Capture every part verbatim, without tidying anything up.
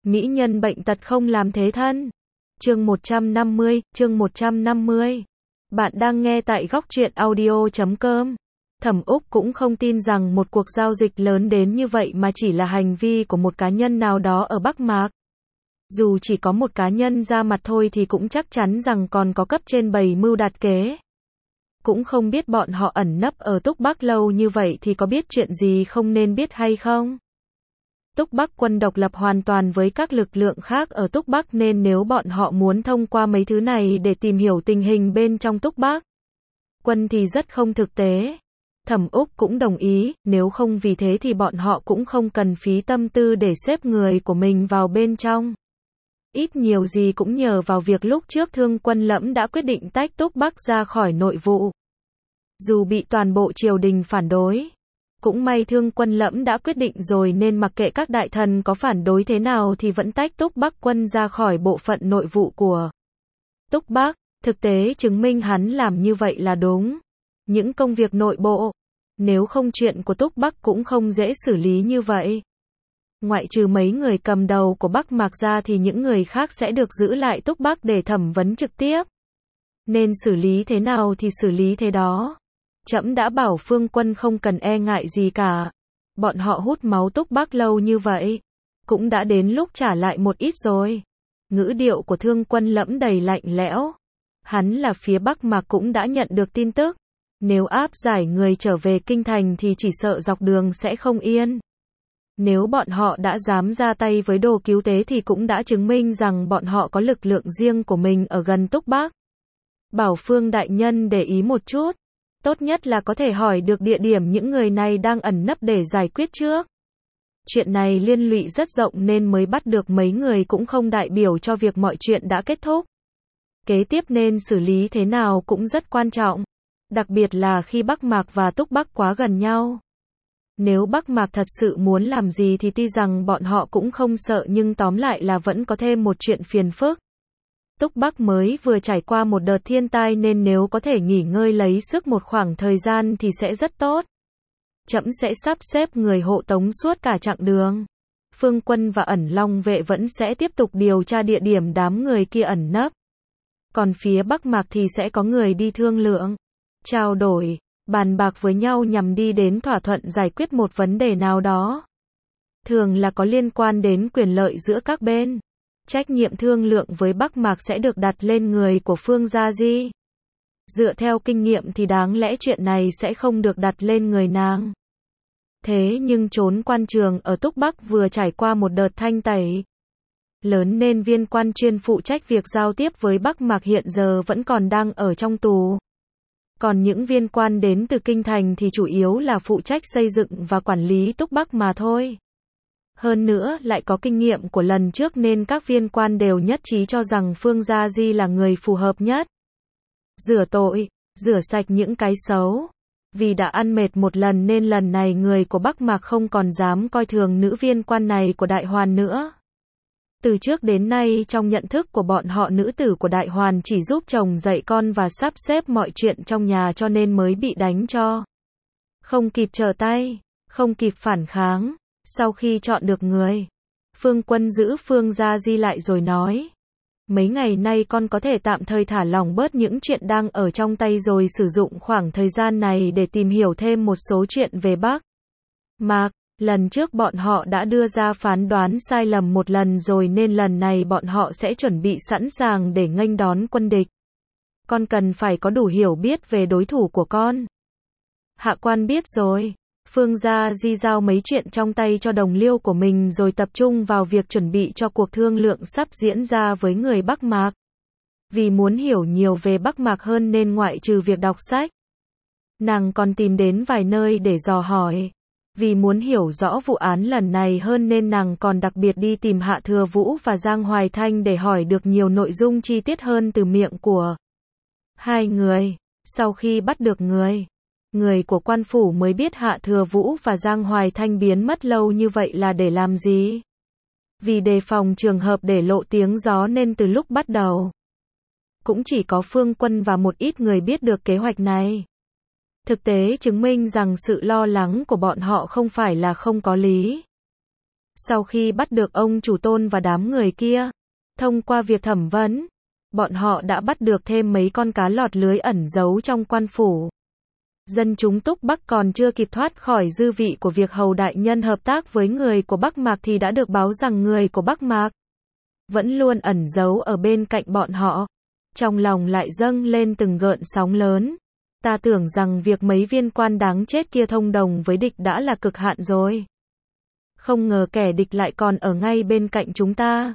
Mỹ nhân bệnh tật không làm thế thân. Chương một trăm năm mươi, chương một trăm năm mươi. Bạn đang nghe tại góc truyện audio chấm com. Thẩm Úc cũng không tin rằng một cuộc giao dịch lớn đến như vậy mà chỉ là hành vi của một cá nhân nào đó ở Bắc Mạc. Dù chỉ có một cá nhân ra mặt thôi thì cũng chắc chắn rằng còn có cấp trên bày mưu đặt kế. Cũng không biết bọn họ ẩn nấp ở Túc Bắc lâu như vậy thì có biết chuyện gì không nên biết hay không? Túc Bắc quân độc lập hoàn toàn với các lực lượng khác ở Túc Bắc nên nếu bọn họ muốn thông qua mấy thứ này để tìm hiểu tình hình bên trong Túc Bắc quân thì rất không thực tế. Thẩm Úc cũng đồng ý, nếu không vì thế thì bọn họ cũng không cần phí tâm tư để xếp người của mình vào bên trong. Ít nhiều gì cũng nhờ vào việc lúc trước Thương Quân Lẫm đã quyết định tách Túc Bắc ra khỏi nội vụ. Dù bị toàn bộ triều đình phản đối, cũng may Thương Quân Lẫm đã quyết định rồi nên mặc kệ các đại thần có phản đối thế nào thì vẫn tách Túc Bắc quân ra khỏi bộ phận nội vụ của Túc Bắc. Thực tế chứng minh hắn làm như vậy là đúng. Những công việc nội bộ, nếu không chuyện của Túc Bắc cũng không dễ xử lý như vậy. Ngoại trừ mấy người cầm đầu của Bắc Mạc ra thì những người khác sẽ được giữ lại Túc Bắc để thẩm vấn trực tiếp. Nên xử lý thế nào thì xử lý thế đó. Trẫm đã bảo Phương Quân không cần e ngại gì cả. Bọn họ hút máu Túc Bắc lâu như vậy, cũng đã đến lúc trả lại một ít rồi. Ngữ điệu của Thương Quân Lẫm đầy lạnh lẽo. Hắn là phía Bắc Mạc cũng đã nhận được tin tức. Nếu áp giải người trở về kinh thành thì chỉ sợ dọc đường sẽ không yên. Nếu bọn họ đã dám ra tay với đồ cứu tế thì cũng đã chứng minh rằng bọn họ có lực lượng riêng của mình ở gần Túc Bắc. Bảo Phương đại nhân để ý một chút. Tốt nhất là có thể hỏi được địa điểm những người này đang ẩn nấp để giải quyết trước. Chuyện này liên lụy rất rộng nên mới bắt được mấy người cũng không đại biểu cho việc mọi chuyện đã kết thúc. Kế tiếp nên xử lý thế nào cũng rất quan trọng. Đặc biệt là khi Bắc Mạc và Túc Bắc quá gần nhau. Nếu Bắc Mạc thật sự muốn làm gì thì tuy rằng bọn họ cũng không sợ nhưng tóm lại là vẫn có thêm một chuyện phiền phức. Túc Bắc mới vừa trải qua một đợt thiên tai nên nếu có thể nghỉ ngơi lấy sức một khoảng thời gian thì sẽ rất tốt. Trẫm sẽ sắp xếp người hộ tống suốt cả chặng đường. Phương Quân và Ẩn Long vệ vẫn sẽ tiếp tục điều tra địa điểm đám người kia ẩn nấp. Còn phía Bắc Mạc thì sẽ có người đi thương lượng, trao đổi, bàn bạc với nhau nhằm đi đến thỏa thuận giải quyết một vấn đề nào đó. Thường là có liên quan đến quyền lợi giữa các bên. Trách nhiệm thương lượng với Bắc Mạc sẽ được đặt lên người của Phương Gia Di. Dựa theo kinh nghiệm thì đáng lẽ chuyện này sẽ không được đặt lên người nàng. Thế nhưng trốn quan trường ở Túc Bắc vừa trải qua một đợt thanh tẩy lớn nên viên quan chuyên phụ trách việc giao tiếp với Bắc Mạc hiện giờ vẫn còn đang ở trong tù. Còn những viên quan đến từ kinh thành thì chủ yếu là phụ trách xây dựng và quản lý Túc Bắc mà thôi. Hơn nữa lại có kinh nghiệm của lần trước nên các viên quan đều nhất trí cho rằng Phương Gia Di là người phù hợp nhất. Rửa tội, rửa sạch những cái xấu. Vì đã ăn mệt một lần nên lần này người của Bắc Mạc không còn dám coi thường nữ viên quan này của Đại Hoàn nữa. Từ trước đến nay trong nhận thức của bọn họ nữ tử của Đại Hoàn chỉ giúp chồng dạy con và sắp xếp mọi chuyện trong nhà cho nên mới bị đánh cho. Không kịp trở tay, không kịp phản kháng. Sau khi chọn được người, Phương Quân giữ Phương Gia Di lại rồi nói. Mấy ngày nay con có thể tạm thời thả lỏng bớt những chuyện đang ở trong tay rồi sử dụng khoảng thời gian này để tìm hiểu thêm một số chuyện về Bắc Mạc. Lần trước bọn họ đã đưa ra phán đoán sai lầm một lần rồi nên lần này bọn họ sẽ chuẩn bị sẵn sàng để nghênh đón quân địch. Con cần phải có đủ hiểu biết về đối thủ của con. Hạ quan biết rồi. Phương Gia Di giao mấy chuyện trong tay cho đồng liêu của mình rồi tập trung vào việc chuẩn bị cho cuộc thương lượng sắp diễn ra với người Bắc Mạc. Vì muốn hiểu nhiều về Bắc Mạc hơn nên ngoại trừ việc đọc sách, nàng còn tìm đến vài nơi để dò hỏi. Vì muốn hiểu rõ vụ án lần này hơn nên nàng còn đặc biệt đi tìm Hạ Thừa Vũ và Giang Hoài Thanh để hỏi được nhiều nội dung chi tiết hơn từ miệng của hai người. Sau khi bắt được người, người của quan phủ mới biết Hạ Thừa Vũ và Giang Hoài Thanh biến mất lâu như vậy là để làm gì. Vì đề phòng trường hợp để lộ tiếng gió nên từ lúc bắt đầu, cũng chỉ có Phương Quân và một ít người biết được kế hoạch này. Thực tế chứng minh rằng sự lo lắng của bọn họ không phải là không có lý. Sau khi bắt được ông chủ Tôn và đám người kia, thông qua việc thẩm vấn, bọn họ đã bắt được thêm mấy con cá lọt lưới ẩn giấu trong quan phủ. Dân chúng Túc Bắc còn chưa kịp thoát khỏi dư vị của việc hầu đại nhân hợp tác với người của Bắc Mạc thì đã được báo rằng người của Bắc Mạc vẫn luôn ẩn giấu ở bên cạnh bọn họ. Trong lòng lại dâng lên từng gợn sóng lớn. Ta tưởng rằng việc mấy viên quan đáng chết kia thông đồng với địch đã là cực hạn rồi. Không ngờ kẻ địch lại còn ở ngay bên cạnh chúng ta.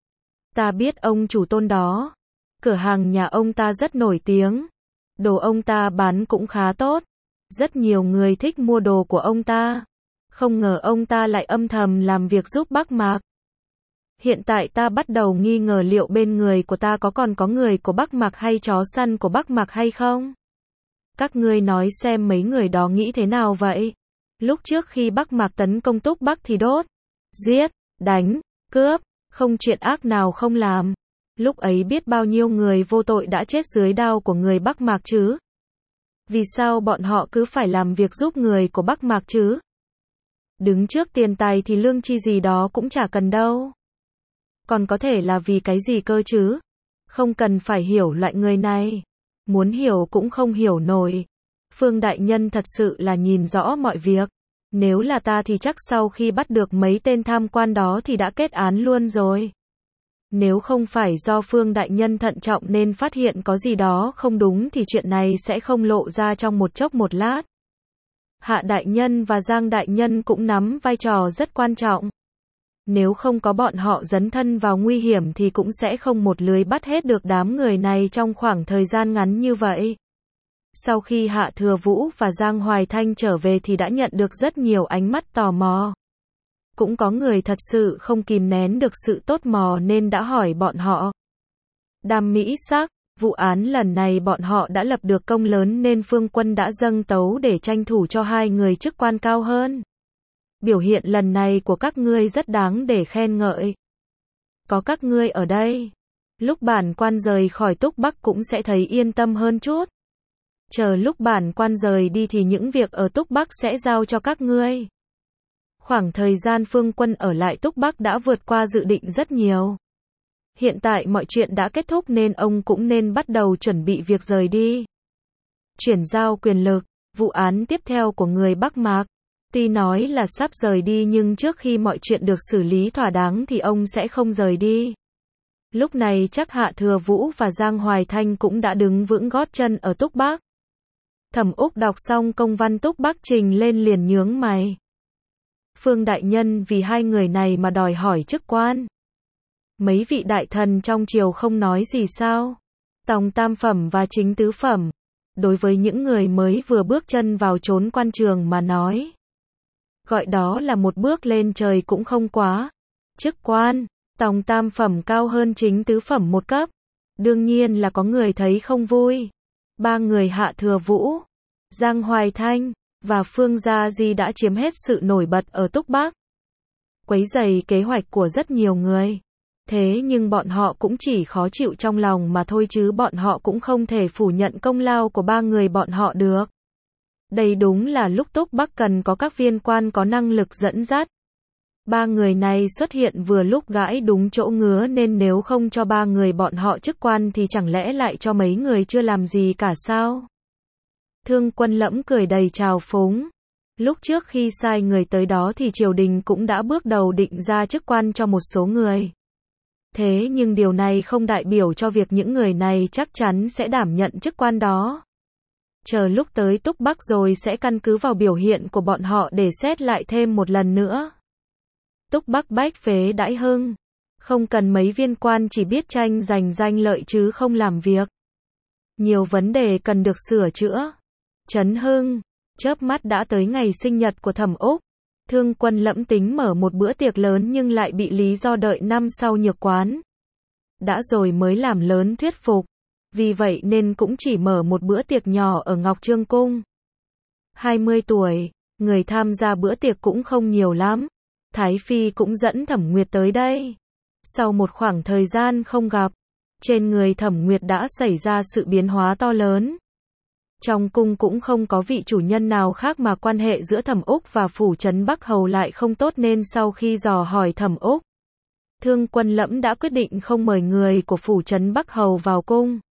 Ta biết ông chủ Tôn đó. Cửa hàng nhà ông ta rất nổi tiếng. Đồ ông ta bán cũng khá tốt. Rất nhiều người thích mua đồ của ông ta. Không ngờ ông ta lại âm thầm làm việc giúp Bắc Mạc. Hiện tại ta bắt đầu nghi ngờ liệu bên người của ta có còn có người của Bắc Mạc hay chó săn của Bắc Mạc hay không? Các ngươi nói xem mấy người đó nghĩ thế nào vậy? Lúc trước khi Bắc Mạc tấn công Túc Bắc thì đốt, giết, đánh, cướp, không chuyện ác nào không làm. Lúc ấy biết bao nhiêu người vô tội đã chết dưới đao của người Bắc Mạc chứ? Vì sao bọn họ cứ phải làm việc giúp người của Bắc Mạc chứ? Đứng trước tiền tài thì lương chi gì đó cũng chả cần đâu. Còn có thể là vì cái gì cơ chứ? Không cần phải hiểu loại người này. Muốn hiểu cũng không hiểu nổi. Phương đại nhân thật sự là nhìn rõ mọi việc. Nếu là ta thì chắc sau khi bắt được mấy tên tham quan đó thì đã kết án luôn rồi. Nếu không phải do Phương đại nhân thận trọng nên phát hiện có gì đó không đúng thì chuyện này sẽ không lộ ra trong một chốc một lát. Hạ đại nhân và Giang đại nhân cũng nắm vai trò rất quan trọng. Nếu không có bọn họ dấn thân vào nguy hiểm thì cũng sẽ không một lưới bắt hết được đám người này trong khoảng thời gian ngắn như vậy. Sau khi Hạ Thừa Vũ và Giang Hoài Thanh trở về thì đã nhận được rất nhiều ánh mắt tò mò. Cũng có người thật sự không kìm nén được sự tò mò nên đã hỏi bọn họ. Đàm Mỹ Sắc, vụ án lần này bọn họ đã lập được công lớn nên Phương Quân đã dâng tấu để tranh thủ cho hai người chức quan cao hơn. Biểu hiện lần này của các ngươi rất đáng để khen ngợi. Có các ngươi ở đây, lúc bản quan rời khỏi Túc Bắc cũng sẽ thấy yên tâm hơn chút. Chờ lúc bản quan rời đi thì những việc ở Túc Bắc sẽ giao cho các ngươi. Khoảng thời gian Phương Quân ở lại Túc Bắc đã vượt qua dự định rất nhiều. Hiện tại mọi chuyện đã kết thúc nên ông cũng nên bắt đầu chuẩn bị việc rời đi. Chuyển giao quyền lực, vụ án tiếp theo của người Bắc Mạc. Tuy nói là sắp rời đi nhưng trước khi mọi chuyện được xử lý thỏa đáng thì ông sẽ không rời đi. Lúc này chắc Hạ Thừa Vũ và Giang Hoài Thanh cũng đã đứng vững gót chân ở Túc Bắc. Thẩm Úc đọc xong công văn Túc Bắc trình lên liền nhướng mày. Phương đại nhân vì hai người này mà đòi hỏi chức quan. Mấy vị đại thần trong triều không nói gì sao? Tòng tam phẩm và chính tứ phẩm. Đối với những người mới vừa bước chân vào chốn quan trường mà nói. Gọi đó là một bước lên trời cũng không quá. Chức quan, tòng tam phẩm cao hơn chính tứ phẩm một cấp. Đương nhiên là có người thấy không vui. Ba người Hạ Thừa Vũ, Giang Hoài Thanh và Phương Gia Di đã chiếm hết sự nổi bật ở Túc Bắc. Quấy rầy kế hoạch của rất nhiều người. Thế nhưng bọn họ cũng chỉ khó chịu trong lòng mà thôi chứ bọn họ cũng không thể phủ nhận công lao của ba người bọn họ được. Đây đúng là lúc Túc Bắc cần có các viên quan có năng lực dẫn dắt. Ba người này xuất hiện vừa lúc gãi đúng chỗ ngứa nên nếu không cho ba người bọn họ chức quan thì chẳng lẽ lại cho mấy người chưa làm gì cả sao? Thương Quân Lẫm cười đầy trào phúng. Lúc trước khi sai người tới đó thì triều đình cũng đã bước đầu định ra chức quan cho một số người. Thế nhưng điều này không đại biểu cho việc những người này chắc chắn sẽ đảm nhận chức quan đó. Chờ lúc tới Túc Bắc rồi sẽ căn cứ vào biểu hiện của bọn họ để xét lại thêm một lần nữa. Túc Bắc bách phế đãi hưng. Không cần mấy viên quan chỉ biết tranh giành danh lợi chứ không làm việc. Nhiều vấn đề cần được sửa chữa. Trấn hưng. Chớp mắt đã tới ngày sinh nhật của Thẩm Úc. Thương Quân Lẫm tính mở một bữa tiệc lớn nhưng lại bị lý do đợi năm sau nhược quán. Đã rồi mới làm lớn thuyết phục. Vì vậy nên cũng chỉ mở một bữa tiệc nhỏ ở Ngọc Trương Cung. hai mươi tuổi, người tham gia bữa tiệc cũng không nhiều lắm. Thái Phi cũng dẫn Thẩm Nguyệt tới đây. Sau một khoảng thời gian không gặp, trên người Thẩm Nguyệt đã xảy ra sự biến hóa to lớn. Trong cung cũng không có vị chủ nhân nào khác mà quan hệ giữa Thẩm Úc và phủ trấn Bắc Hầu lại không tốt nên sau khi dò hỏi Thẩm Úc, Thương Quân Lẫm đã quyết định không mời người của phủ trấn Bắc Hầu vào cung.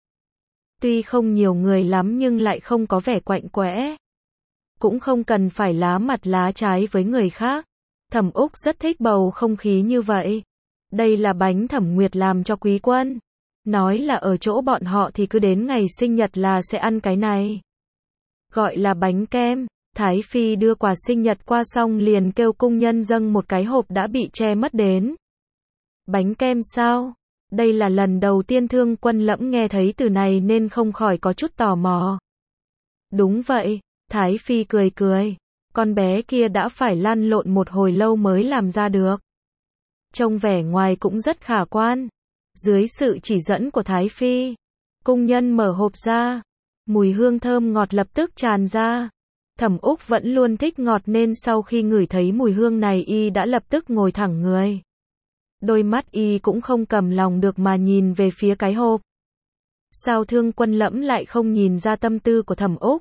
Tuy không nhiều người lắm nhưng lại không có vẻ quạnh quẽ. Cũng không cần phải lá mặt lá trái với người khác. Thẩm Úc rất thích bầu không khí như vậy. Đây là bánh Thẩm Nguyệt làm cho quý quân. Nói là ở chỗ bọn họ thì cứ đến ngày sinh nhật là sẽ ăn cái này. Gọi là bánh kem. Thái Phi đưa quà sinh nhật qua xong liền kêu cung nhân dâng một cái hộp đã bị che mất đến. Bánh kem sao? Đây là lần đầu tiên Thương Quân Lẫm nghe thấy từ này nên không khỏi có chút tò mò. Đúng vậy, Thái Phi cười cười. Con bé kia đã phải lăn lộn một hồi lâu mới làm ra được. Trông vẻ ngoài cũng rất khả quan. Dưới sự chỉ dẫn của Thái Phi, cung nhân mở hộp ra. Mùi hương thơm ngọt lập tức tràn ra. Thẩm Úc vẫn luôn thích ngọt nên sau khi ngửi thấy mùi hương này y đã lập tức ngồi thẳng người. Đôi mắt y cũng không cầm lòng được mà nhìn về phía cái hộp. Sao Thương Quân Lẫm lại không nhìn ra tâm tư của Thẩm Úc?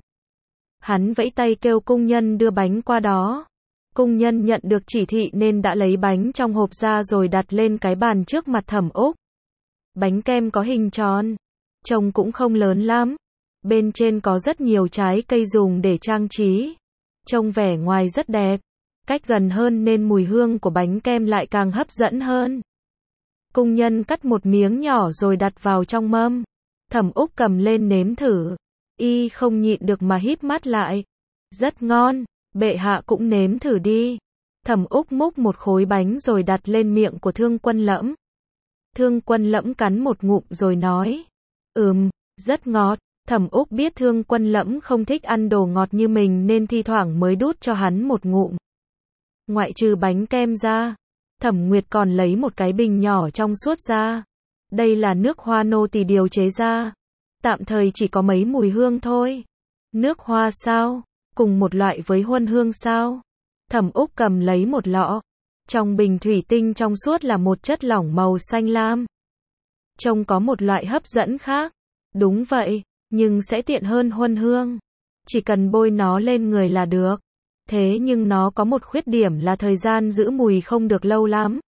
Hắn vẫy tay kêu cung nhân đưa bánh qua đó. Cung nhân nhận được chỉ thị nên đã lấy bánh trong hộp ra rồi đặt lên cái bàn trước mặt Thẩm Úc. Bánh kem có hình tròn, trông cũng không lớn lắm. Bên trên có rất nhiều trái cây dùng để trang trí. Trông vẻ ngoài rất đẹp. Cách gần hơn nên mùi hương của bánh kem lại càng hấp dẫn hơn. Cung nhân cắt một miếng nhỏ rồi đặt vào trong mâm. Thẩm Úc cầm lên nếm thử. Y không nhịn được mà híp mắt lại. Rất ngon, bệ hạ cũng nếm thử đi. Thẩm Úc múc một khối bánh rồi đặt lên miệng của Thương Quân Lẫm. Thương Quân Lẫm cắn một ngụm rồi nói. Ừm, rất ngọt. Thẩm Úc biết Thương Quân Lẫm không thích ăn đồ ngọt như mình nên thi thoảng mới đút cho hắn một ngụm. Ngoại trừ bánh kem ra, Thẩm Nguyệt còn lấy một cái bình nhỏ trong suốt ra. Đây là nước hoa nô tỳ điều chế ra. Tạm thời chỉ có mấy mùi hương thôi. Nước hoa sao? Cùng một loại với huân hương sao? Thẩm Úc cầm lấy một lọ. Trong bình thủy tinh trong suốt là một chất lỏng màu xanh lam. Trông có một loại hấp dẫn khác. Đúng vậy, nhưng sẽ tiện hơn huân hương. Chỉ cần bôi nó lên người là được. Thế nhưng nó có một khuyết điểm là thời gian giữ mùi không được lâu lắm.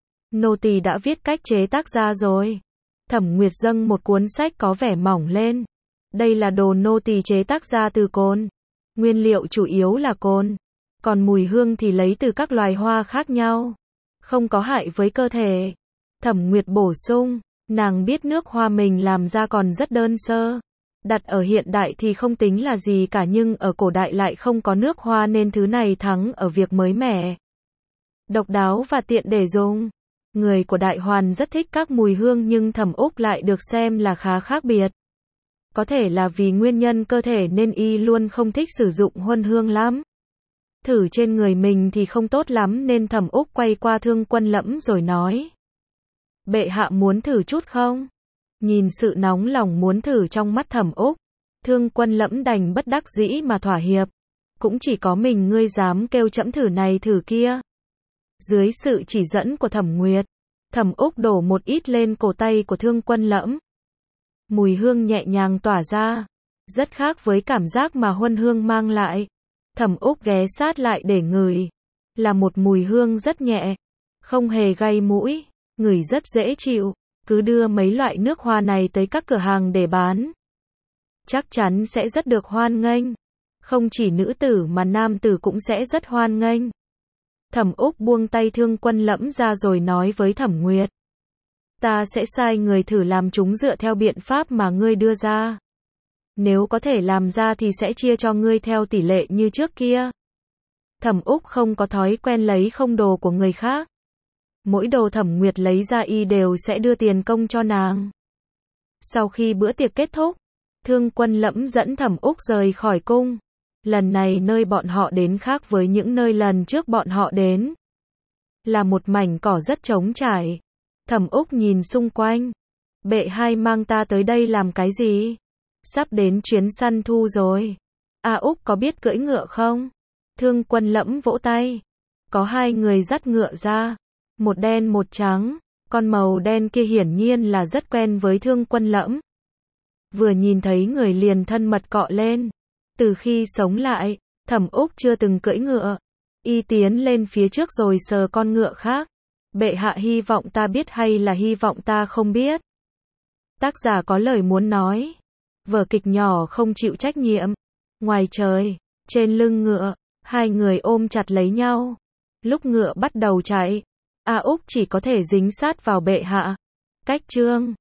Nô tỳ đã viết cách chế tác ra rồi. Thẩm Nguyệt dâng một cuốn sách có vẻ mỏng lên. Đây là đồ nô tỳ chế tác ra từ cồn. Nguyên liệu chủ yếu là cồn. Còn mùi hương thì lấy từ các loài hoa khác nhau. Không có hại với cơ thể. Thẩm Nguyệt bổ sung, nàng biết nước hoa mình làm ra còn rất đơn sơ. Đặt ở hiện đại thì không tính là gì cả nhưng ở cổ đại lại không có nước hoa nên thứ này thắng ở việc mới mẻ. Độc đáo và tiện để dùng. Người của Đại Hoàn rất thích các mùi hương nhưng Thẩm Úc lại được xem là khá khác biệt. Có thể là vì nguyên nhân cơ thể nên y luôn không thích sử dụng huân hương lắm. Thử trên người mình thì không tốt lắm nên Thẩm Úc quay qua Thương Quân Lẫm rồi nói. Bệ hạ muốn thử chút không? Nhìn sự nóng lòng muốn thử trong mắt Thẩm Úc, Thương Quân Lẫm đành bất đắc dĩ mà thỏa hiệp. Cũng chỉ có mình ngươi dám kêu trẫm thử này thử kia. Dưới sự chỉ dẫn của Thẩm Nguyệt, Thẩm Úc đổ một ít lên cổ tay của Thương Quân Lẫm. Mùi hương nhẹ nhàng tỏa ra, rất khác với cảm giác mà huân hương mang lại. Thẩm Úc ghé sát lại để ngửi. Là một mùi hương rất nhẹ, không hề gây mũi, ngửi rất dễ chịu. Cứ đưa mấy loại nước hoa này tới các cửa hàng để bán. Chắc chắn sẽ rất được hoan nghênh. Không chỉ nữ tử mà nam tử cũng sẽ rất hoan nghênh. Thẩm Úc buông tay Thương Quân Lẫm ra rồi nói với Thẩm Nguyệt. Ta sẽ sai người thử làm chúng dựa theo biện pháp mà ngươi đưa ra. Nếu có thể làm ra thì sẽ chia cho ngươi theo tỷ lệ như trước kia. Thẩm Úc không có thói quen lấy không đồ của người khác. Mỗi đồ Thẩm Nguyệt lấy ra y đều sẽ đưa tiền công cho nàng. Sau khi bữa tiệc kết thúc, Thương Quân Lẫm dẫn Thẩm Úc rời khỏi cung. Lần này nơi bọn họ đến khác với những nơi lần trước bọn họ đến. Là một mảnh cỏ rất trống trải. Thẩm Úc nhìn xung quanh. Bệ hai mang ta tới đây làm cái gì? Sắp đến chuyến săn thu rồi. A Úc có biết cưỡi ngựa không? Thương Quân Lẫm vỗ tay. Có hai người dắt ngựa ra. Một đen một trắng. Con màu đen kia hiển nhiên là rất quen với Thương Quân Lẫm. vừa nhìn thấy người liền thân mật cọ lên. Từ khi sống lại, Thẩm Úc chưa từng cưỡi ngựa. Y tiến lên phía trước rồi sờ con ngựa khác. Bệ hạ hy vọng ta biết hay là hy vọng ta không biết? Tác giả có lời muốn nói. Vở kịch nhỏ không chịu trách nhiệm. Ngoài trời, trên lưng ngựa, hai người ôm chặt lấy nhau. Lúc ngựa bắt đầu chạy, A Úc chỉ có thể dính sát vào bệ hạ. Cách chương